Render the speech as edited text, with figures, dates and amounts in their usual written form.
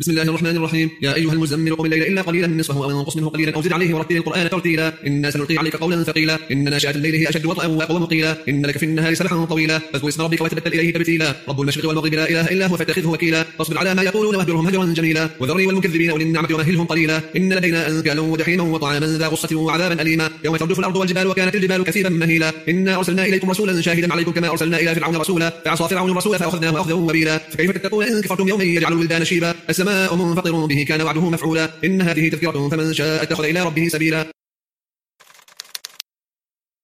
بسم الله الرحمن الرحيم. يا أيها المزمل قم الليل إلا قليلا نصفه أو انقص منه قليلا أو زد عليه ورتل القرآن ترتيلا إنا سنلقي عليك قولا ثقيلا إن ناشئة الليل هي أشد وطئا وأقوم قيلا إن لك في النهار سبحا طويلا فاذكر اسم ربك وتبتل إليه تبتيلا رب المشرق والمغرب لا إله إلا هو فاتخذه وكيلا فاصبر على ما يقولون واهجرهم هجرا جميلا وذرني والمكذبين أولي النعمة ومهلهم قليلا إن لدينا أنكالا وجحيما وطعاما ذا غصة وعذابا أليما يوم ترجف الأرض والجبال وكانت الجبال كثيبا مهيلا إنا أرسلنا إليكم رسولا شاهدا عليكم كما أرسلنا إلى فرعون رسولا فعصى فرعون الرسول فأخذناه أخذا وبيلا فكيف تتقون إن كفرتم يوما يجعل الولدان شيبا السماء منفطر به كان وعده مفعولا إن هذه تذكرة فمن شاء اتخذ إلى ربه سبيلا.